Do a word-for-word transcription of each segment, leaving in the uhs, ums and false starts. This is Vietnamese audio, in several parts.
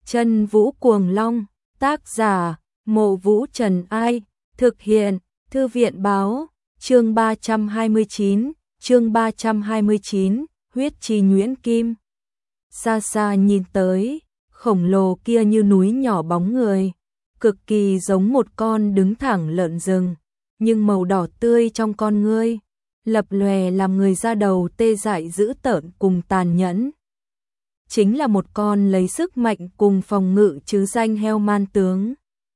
Chân Vũ Cuồng Long, tác giả, Mộ Vũ Trần Ai, thực hiện, Thư viện Báo, chương ba trăm hai mươi chín, chương ba trăm hai mươi chín, huyết chi nhuyễn kim. Xa xa nhìn tới, khổng lồ kia như núi nhỏ bóng người, cực kỳ giống một con đứng thẳng lợn rừng, nhưng màu đỏ tươi trong con ngươi, lập lòe làm người da đầu tê dại dữ tợn cùng tàn nhẫn. Chính là một con lấy sức mạnh cùng phòng ngự chứ danh heo man tướng.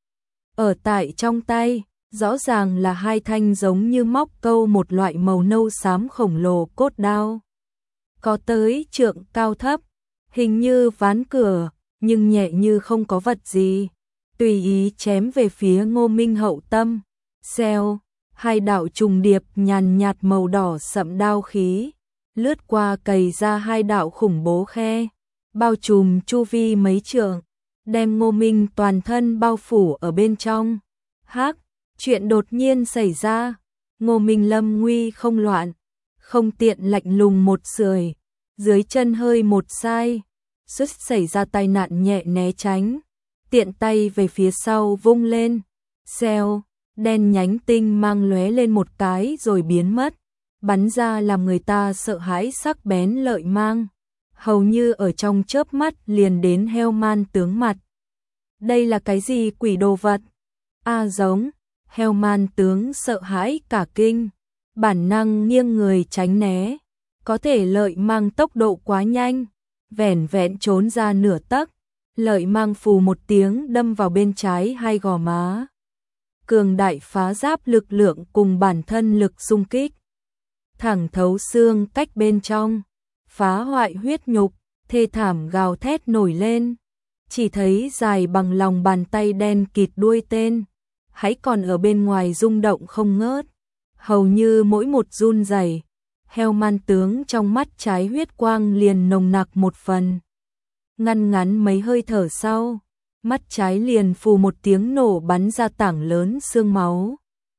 Ở tại trong tay, rõ ràng là hai thanh giống như móc câu một loại màu nâu xám khổng lồ cốt đao. Có tới trượng cao thấp, hình như ván cửa, nhưng nhẹ như không có vật gì. Tùy ý chém về phía Ngô Minh hậu tâm. Xèo, hai đạo trùng điệp nhàn nhạt màu đỏ sậm đao khí, lướt qua cày ra hai đạo khủng bố khe, bao trùm chu vi mấy trượng, đem Ngô Minh toàn thân bao phủ ở bên trong. Hắc, chuyện đột nhiên xảy ra, Ngô Minh lâm nguy không loạn, không tiện lạnh lùng một sưởi, dưới chân hơi một sai, suýt xảy ra tai nạn nhẹ né tránh, tiện tay về phía sau vung lên, xèo, đen nhánh tinh mang lóe lên một cái rồi biến mất, bắn ra làm người ta sợ hãi sắc bén lợi mang, hầu như ở trong chớp mắt liền đến heo man tướng mặt. Đây là cái gì quỷ đồ vật? A giống, heo man tướng sợ hãi cả kinh, bản năng nghiêng người tránh né, có thể lợi mang tốc độ quá nhanh, vẻn vẹn trốn ra nửa tấc, lợi mang phù một tiếng đâm vào bên trái hai gò má. Cường đại phá giáp lực lượng cùng bản thân lực xung kích, thẳng thấu xương cách bên trong, phá hoại huyết nhục, thê thảm gào thét nổi lên. Chỉ thấy dài bằng lòng bàn tay đen kịt đuôi tên, hãy còn ở bên ngoài rung động không ngớt, hầu như mỗi một run rẩy, heo man tướng trong mắt trái huyết quang liền nồng nặc một phần. Ngăn ngắn mấy hơi thở sau, mắt trái liền phù một tiếng nổ bắn ra tảng lớn xương máu.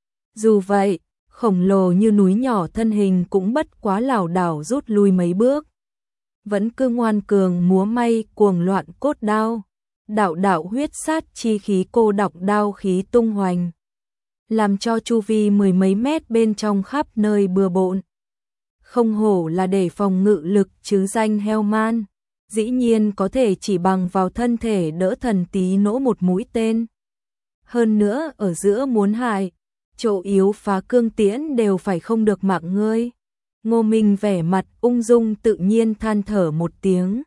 Dù vậy, khổng lồ như núi nhỏ thân hình cũng bất quá lảo đảo rút lui mấy bước, vẫn cứ ngoan cường múa may cuồng loạn cốt đao, đạo đạo huyết sát chi khí cô độc đao khí tung hoành, làm cho chu vi mười mấy mét bên trong khắp nơi bừa bộn. Không hổ là để phòng ngự lực chứ danh heo man, dĩ nhiên có thể chỉ bằng vào thân thể đỡ thần tí nỗ một mũi tên. Hơn nữa ở giữa muốn hại, chỗ yếu phá cương tiễn đều phải không được mạng ngươi. Ngô Minh vẻ mặt ung dung tự nhiên than thở một tiếng.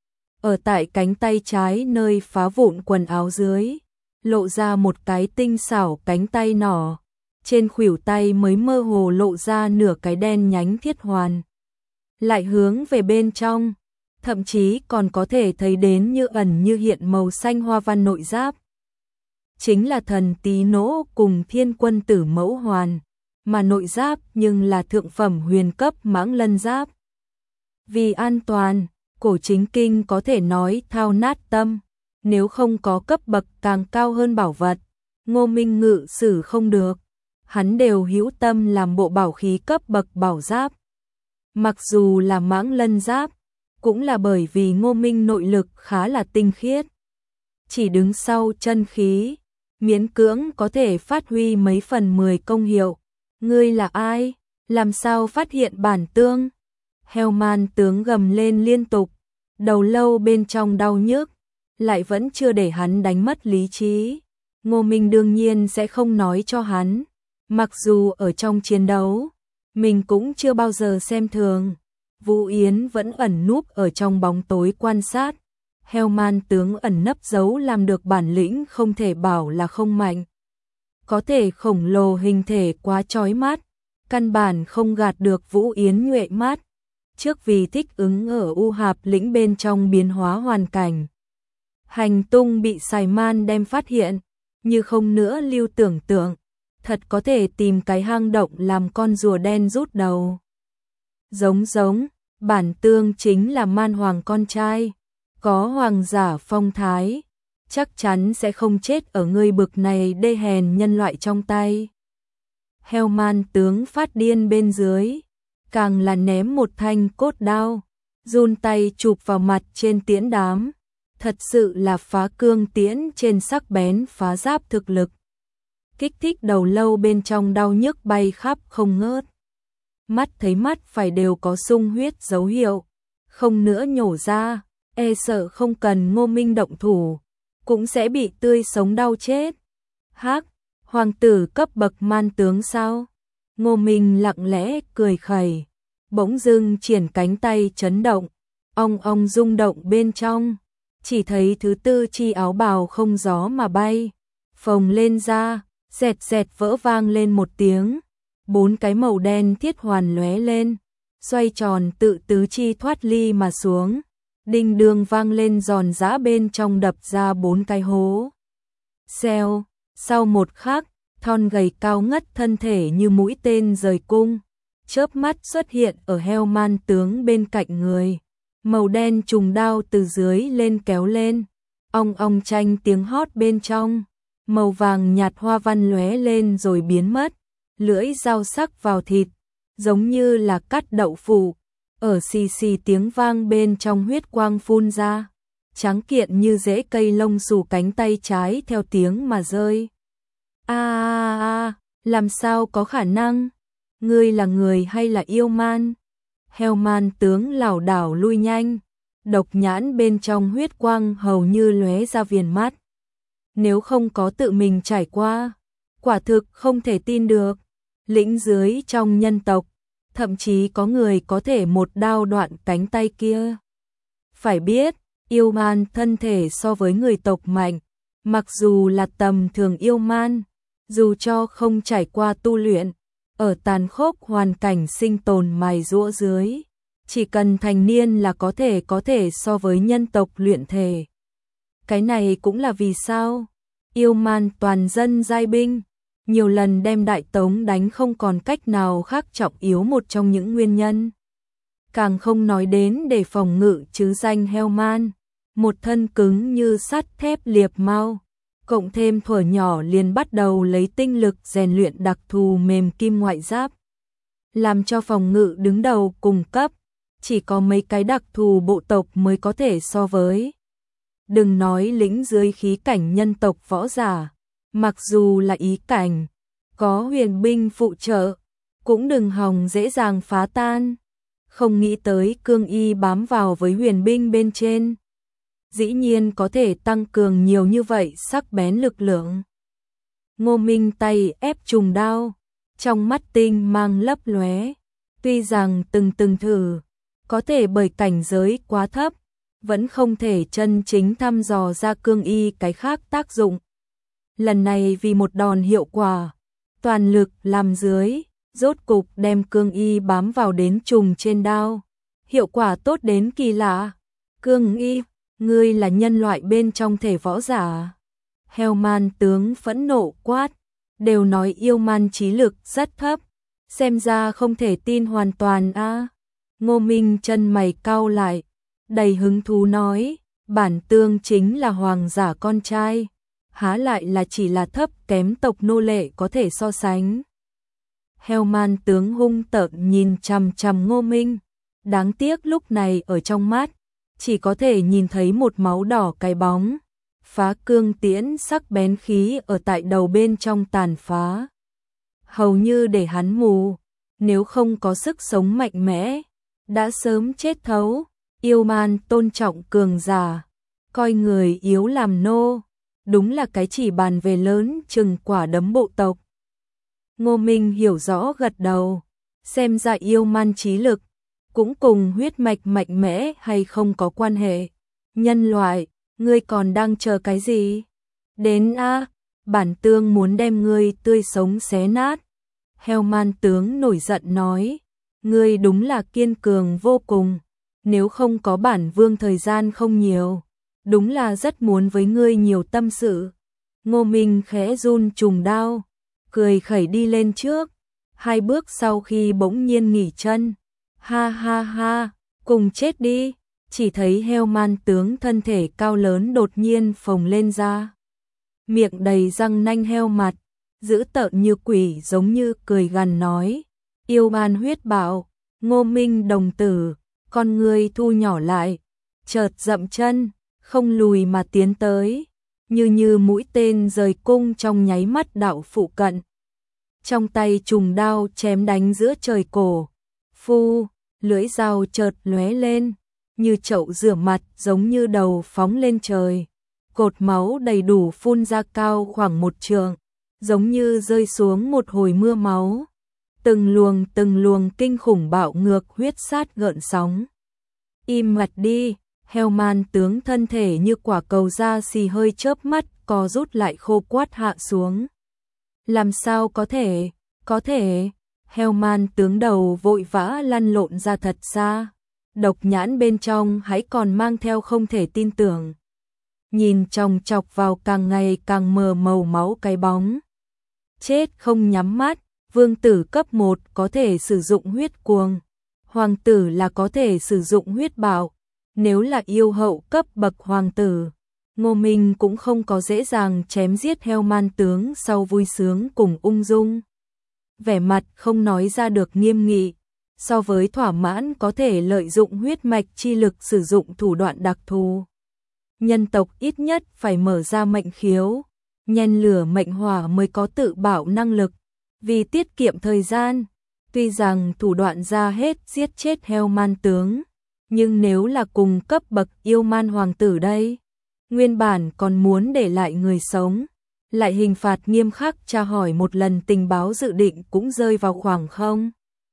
Ở tại cánh tay trái nơi phá vụn quần áo dưới, lộ ra một cái tinh xảo cánh tay nỏ, trên khuỷu tay mới mơ hồ lộ ra nửa cái đen nhánh thiết hoàn. Lại hướng về bên trong, thậm chí còn có thể thấy đến như ẩn như hiện màu xanh hoa văn nội giáp. Chính là thần tí nỗ cùng thiên quân tử mẫu hoàn, mà nội giáp nhưng là thượng phẩm huyền cấp mãng lân giáp. Vì an toàn, cổ chính kinh có thể nói thao nát tâm, nếu không có cấp bậc càng cao hơn bảo vật, Ngô Minh ngự sử không được, hắn đều hữu tâm làm bộ bảo khí cấp bậc bảo giáp. Mặc dù là mãng lân giáp, cũng là bởi vì Ngô Minh nội lực khá là tinh khiết, chỉ đứng sau chân khí, miễn cưỡng có thể phát huy mấy phần mười công hiệu. Ngươi là ai? Làm sao phát hiện bản tương? Heo man tướng gầm lên liên tục, đầu lâu bên trong đau nhức, lại vẫn chưa để hắn đánh mất lý trí. Ngô Minh đương nhiên sẽ không nói cho hắn, mặc dù ở trong chiến đấu, mình cũng chưa bao giờ xem thường. Vũ Yến vẫn ẩn núp ở trong bóng tối quan sát, heo man tướng ẩn nấp giấu làm được bản lĩnh không thể bảo là không mạnh. Có thể khổng lồ hình thể quá chói mắt, căn bản không gạt được Vũ Yến nhuệ mắt, trước vì thích ứng ở U Hạp lĩnh bên trong biến hóa hoàn cảnh. Hành tung bị Sài Man đem phát hiện, như không nữa lưu tưởng tượng, thật có thể tìm cái hang động làm con rùa đen rút đầu. Giống giống, bản tương chính là man hoàng con trai, có hoàng giả phong thái, chắc chắn sẽ không chết ở ngươi bực này đê hèn nhân loại trong tay. Heo man tướng phát điên bên dưới, càng là ném một thanh cốt đao, run tay chụp vào mặt trên tiễn đám, thật sự là phá cương tiễn trên sắc bén phá giáp thực lực. Kích thích đầu lâu bên trong đau nhức bay khắp không ngớt. Mắt thấy mắt phải đều có sung huyết dấu hiệu, không nữa nhổ ra, e sợ không cần Ngô Minh động thủ, cũng sẽ bị tươi sống đau chết. Hắc, hoàng tử cấp bậc man tướng sao? Ngô Minh lặng lẽ cười khẩy, bỗng dưng triển cánh tay chấn động, ong ong rung động bên trong, chỉ thấy thứ tư chi áo bào không gió mà bay, phồng lên ra, dẹt dẹt vỡ vang lên một tiếng, bốn cái màu đen thiết hoàn lóe lên, xoay tròn tự tứ chi thoát ly mà xuống, đinh đường vang lên giòn giã bên trong đập ra bốn cái hố. Xèo, sau một khắc, thon gầy cao ngất thân thể như mũi tên rời cung, chớp mắt xuất hiện ở heo man tướng bên cạnh người. Màu đen trùng đao từ dưới lên kéo lên, ong ong tranh tiếng hót bên trong, màu vàng nhạt hoa văn lóe lên rồi biến mất, lưỡi dao sắc vào thịt, giống như là cắt đậu phụ, ở xì xì tiếng vang bên trong huyết quang phun ra, trắng kiện như rễ cây lông xù cánh tay trái theo tiếng mà rơi. A a a, làm sao có khả năng? Ngươi là người hay là yêu man? Heo man tướng lảo đảo lui nhanh, độc nhãn bên trong huyết quang hầu như lóe ra viền mắt. Nếu không có tự mình trải qua, quả thực không thể tin được. Lĩnh dưới trong nhân tộc, thậm chí có người có thể một đao đoạn cánh tay kia. Phải biết, yêu man thân thể so với người tộc mạnh, mặc dù là tầm thường yêu man, dù cho không trải qua tu luyện, ở tàn khốc hoàn cảnh sinh tồn mài giũa dưới, chỉ cần thành niên là có thể có thể so với nhân tộc luyện thể. Cái này cũng là vì sao yêu man toàn dân giai binh, nhiều lần đem Đại Tống đánh không còn cách nào khác trọng yếu một trong những nguyên nhân. Càng không nói đến để phòng ngự chứ danh heo man, một thân cứng như sắt thép liệp mao, cộng thêm thuở nhỏ liền bắt đầu lấy tinh lực rèn luyện đặc thù mềm kim ngoại giáp, làm cho phòng ngự đứng đầu cùng cấp, chỉ có mấy cái đặc thù bộ tộc mới có thể so với. Đừng nói lĩnh dưới khí cảnh nhân tộc võ giả, mặc dù là ý cảnh, có huyền binh phụ trợ, cũng đừng hòng dễ dàng phá tan. Không nghĩ tới cương y bám vào với huyền binh bên trên, dĩ nhiên có thể tăng cường nhiều như vậy sắc bén lực lượng. Ngô Minh tay ép trùng đao, trong mắt tinh mang lấp lóe, tuy rằng từng từng thử, có thể bởi cảnh giới quá thấp, vẫn không thể chân chính thăm dò ra cương y cái khác tác dụng. Lần này vì một đòn hiệu quả, toàn lực làm dưới, rốt cục đem cương y bám vào đến trùng trên đao. Hiệu quả tốt đến kỳ lạ. Cương y, ngươi là nhân loại bên trong thể võ giả. Heo man tướng phẫn nộ quát, đều nói yêu man trí lực rất thấp, xem ra không thể tin hoàn toàn a. À. Ngô Minh chân mày cau lại, đầy hứng thú nói, bản tương chính là hoàng giả con trai, há lại là chỉ là thấp kém tộc nô lệ có thể so sánh. Heo man tướng hung tợn nhìn chằm chằm Ngô Minh, đáng tiếc lúc này ở trong mắt, chỉ có thể nhìn thấy một máu đỏ cái bóng, phá cương tiễn sắc bén khí ở tại đầu bên trong tàn phá. Hầu như để hắn mù, nếu không có sức sống mạnh mẽ, đã sớm chết thấu. Yêu man tôn trọng cường giả, coi người yếu làm nô, đúng là cái chỉ bàn về lớn chừng quả đấm bộ tộc. Ngô Minh hiểu rõ gật đầu, xem ra yêu man trí lực, cũng cùng huyết mạch mạnh mẽ hay không có quan hệ. Nhân loại, ngươi còn đang chờ cái gì? Đến a, bản tương muốn đem ngươi tươi sống xé nát. Heo man tướng nổi giận nói, ngươi đúng là kiên cường vô cùng. Nếu không có bản vương thời gian không nhiều, đúng là rất muốn với ngươi nhiều tâm sự. Ngô Minh khẽ run trùng đao, cười khẩy đi lên trước, hai bước sau khi bỗng nhiên nghỉ chân. Ha ha ha, cùng chết đi. Chỉ thấy heo man tướng thân thể cao lớn đột nhiên phồng lên ra, miệng đầy răng nanh heo mặt, dữ tợn như quỷ, giống như cười gằn nói, yêu man huyết bạo. Ngô Minh đồng tử, con người thu nhỏ lại, chợt dậm chân, không lùi mà tiến tới, như như mũi tên rời cung trong nháy mắt đạo phụ cận. Trong tay trùng đao chém đánh giữa trời cổ, phu, lưỡi dao chợt lóe lên, như chậu rửa mặt giống như đầu phóng lên trời. Cột máu đầy đủ phun ra cao khoảng một trượng, giống như rơi xuống một hồi mưa máu. Từng luồng từng luồng kinh khủng bạo ngược huyết sát gợn sóng. Im mặt đi, Hellman tướng thân thể như quả cầu da xì hơi chớp mắt, co rút lại khô quát hạ xuống. Làm sao có thể, có thể, Hellman tướng đầu vội vã lăn lộn ra thật xa. Độc nhãn bên trong hãy còn mang theo không thể tin tưởng. Nhìn chòng chọc vào càng ngày càng mờ màu máu cái bóng. Chết không nhắm mắt, vương tử cấp một có thể sử dụng huyết cuồng. Hoàng tử là có thể sử dụng huyết bạo. Nếu là yêu hậu cấp bậc hoàng tử, Ngô Minh cũng không có dễ dàng chém giết Hellman tướng sau vui sướng cùng ung dung. Vẻ mặt không nói ra được nghiêm nghị, so với thỏa mãn có thể lợi dụng huyết mạch chi lực sử dụng thủ đoạn đặc thù. Nhân tộc ít nhất phải mở ra mệnh khiếu, nhen lửa mệnh hỏa mới có tự bảo năng lực, vì tiết kiệm thời gian. Tuy rằng thủ đoạn ra hết giết chết Hellman tướng, nhưng nếu là cùng cấp bậc yêu man hoàng tử đây, nguyên bản còn muốn để lại người sống, lại hình phạt nghiêm khắc tra hỏi một lần tình báo dự định cũng rơi vào khoảng không.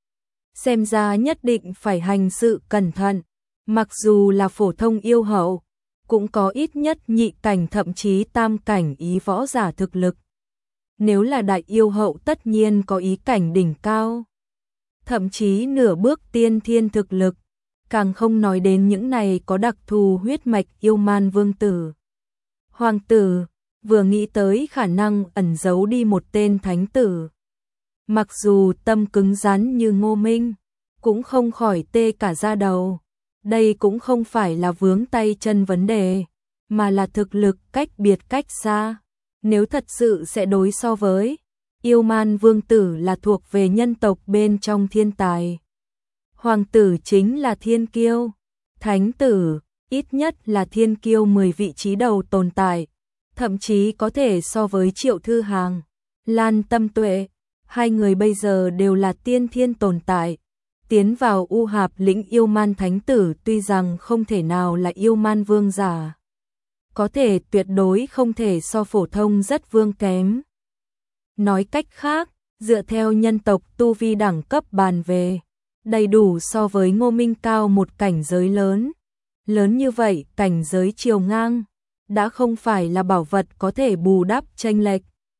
Xem ra nhất định phải hành sự cẩn thận, mặc dù là phổ thông yêu hậu, cũng có ít nhất nhị cảnh thậm chí tam cảnh ý võ giả thực lực. Nếu là đại yêu hậu tất nhiên có ý cảnh đỉnh cao, thậm chí nửa bước tiên thiên thực lực, càng không nói đến những này có đặc thù huyết mạch yêu man vương tử. Hoàng tử, vừa nghĩ tới khả năng ẩn giấu đi một tên thánh tử. Mặc dù tâm cứng rắn như Ngô Minh, cũng không khỏi tê cả da đầu. Đây cũng không phải là vướng tay chân vấn đề, mà là thực lực cách biệt cách xa. Nếu thật sự sẽ đối so với, yêu man vương tử là thuộc về nhân tộc bên trong thiên tài. Hoàng tử chính là thiên kiêu, thánh tử, ít nhất là thiên kiêu mười vị trí đầu tồn tại, thậm chí có thể so với Triệu Thư Hàng, Lan Tâm Tuệ, hai người bây giờ đều là tiên thiên tồn tại. Tiến vào U Hạp lĩnh yêu man thánh tử tuy rằng không thể nào là yêu man vương giả, có thể tuyệt đối không thể so phổ thông rất vương kém. Nói cách khác, dựa theo nhân tộc tu vi đẳng cấp bàn về, đầy đủ so với Ngô Minh cao một cảnh giới lớn. Lớn như vậy, cảnh giới chiều ngang, đã không phải là bảo vật có thể bù đắp chênh lệch.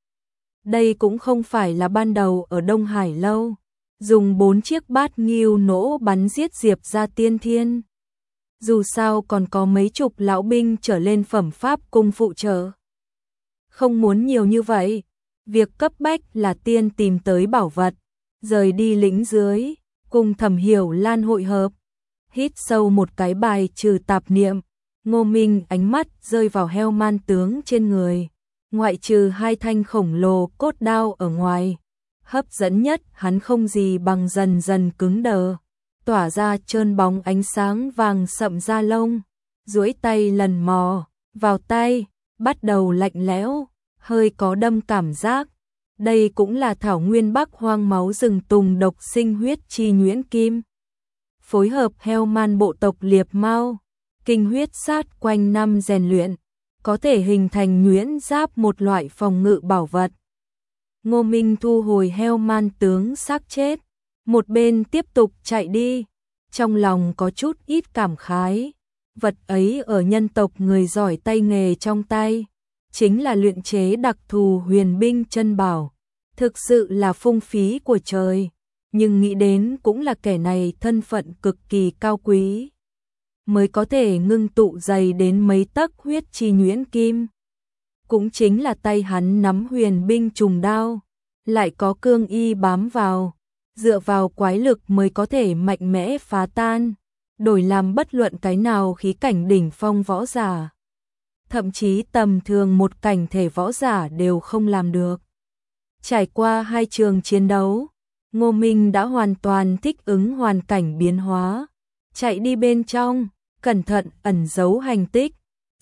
Đây cũng không phải là ban đầu ở Đông Hải Lâu, dùng bốn chiếc bát nghiêu nỗ bắn giết Diệp ra tiên thiên. Dù sao còn có mấy chục lão binh trở lên phẩm pháp cung phụ trợ. Không muốn nhiều như vậy, việc cấp bách là tiên tìm tới bảo vật, rời đi lĩnh dưới, cùng Thẩm Hiểu Lan hội hợp. Hít sâu một cái bài trừ tạp niệm, Ngô Minh ánh mắt rơi vào Hellman tướng trên người, ngoại trừ hai thanh khổng lồ cốt đao ở ngoài. Hấp dẫn nhất hắn không gì bằng dần dần cứng đờ, tỏa ra trơn bóng ánh sáng vàng sậm da lông, duỗi tay lần mò vào tay, bắt đầu lạnh lẽo, hơi có đâm cảm giác. Đây cũng là thảo nguyên bắc hoang máu rừng tùng độc sinh huyết chi nhuyễn kim. Phối hợp Hellman bộ tộc liệp mao, kinh huyết sát quanh năm rèn luyện, có thể hình thành nhuyễn giáp, một loại phòng ngự bảo vật. Ngô Minh thu hồi Hellman tướng xác chết, một bên tiếp tục chạy đi, trong lòng có chút ít cảm khái. Vật ấy ở nhân tộc người giỏi tay nghề trong tay, chính là luyện chế đặc thù huyền binh chân bảo, thực sự là phung phí của trời, nhưng nghĩ đến cũng là kẻ này thân phận cực kỳ cao quý, mới có thể ngưng tụ dày đến mấy tấc huyết chi nhuyễn kim. Cũng chính là tay hắn nắm huyền binh trùng đao, lại có cương y bám vào, dựa vào quái lực mới có thể mạnh mẽ phá tan, đổi làm bất luận cái nào khí cảnh đỉnh phong võ giả. Thậm chí tầm thường một cảnh thể võ giả đều không làm được. Trải qua hai trường chiến đấu, Ngô Minh đã hoàn toàn thích ứng hoàn cảnh biến hóa, chạy đi bên trong, cẩn thận ẩn giấu hành tích,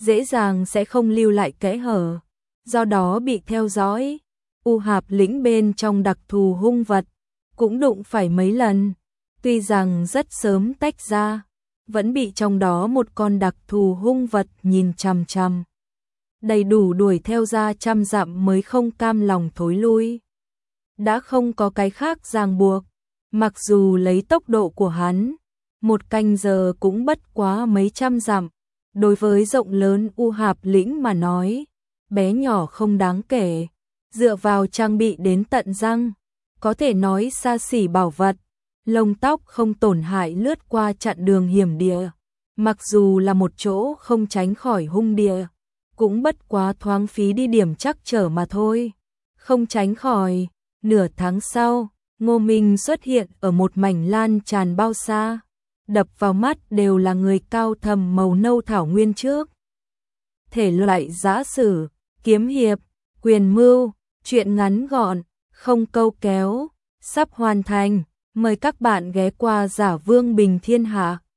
dễ dàng sẽ không lưu lại kẽ hở, do đó bị theo dõi. U Hạp lĩnh bên trong đặc thù hung vật, cũng đụng phải mấy lần, tuy rằng rất sớm tách ra, vẫn bị trong đó một con đặc thù hung vật nhìn chằm chằm. Đầy đủ đuổi theo ra trăm dặm mới không cam lòng thối lui. Đã không có cái khác ràng buộc, mặc dù lấy tốc độ của hắn, một canh giờ cũng bất quá mấy trăm dặm, đối với rộng lớn U Hạp lĩnh mà nói, bé nhỏ không đáng kể, dựa vào trang bị đến tận răng, có thể nói xa xỉ bảo vật, lông tóc không tổn hại lướt qua chặn đường hiểm địa, mặc dù là một chỗ không tránh khỏi hung địa, cũng bất quá thoáng phí đi điểm chắc trở mà thôi. Không tránh khỏi, nửa tháng sau, Ngô Minh xuất hiện ở một mảnh lan tràn bao xa, đập vào mắt đều là người cao thầm màu nâu thảo nguyên trước. Thể loại giã sử, kiếm hiệp, quyền mưu, truyện ngắn gọn, không câu kéo, sắp hoàn thành, mời các bạn ghé qua Giả Vương Bình Thiên Hạ.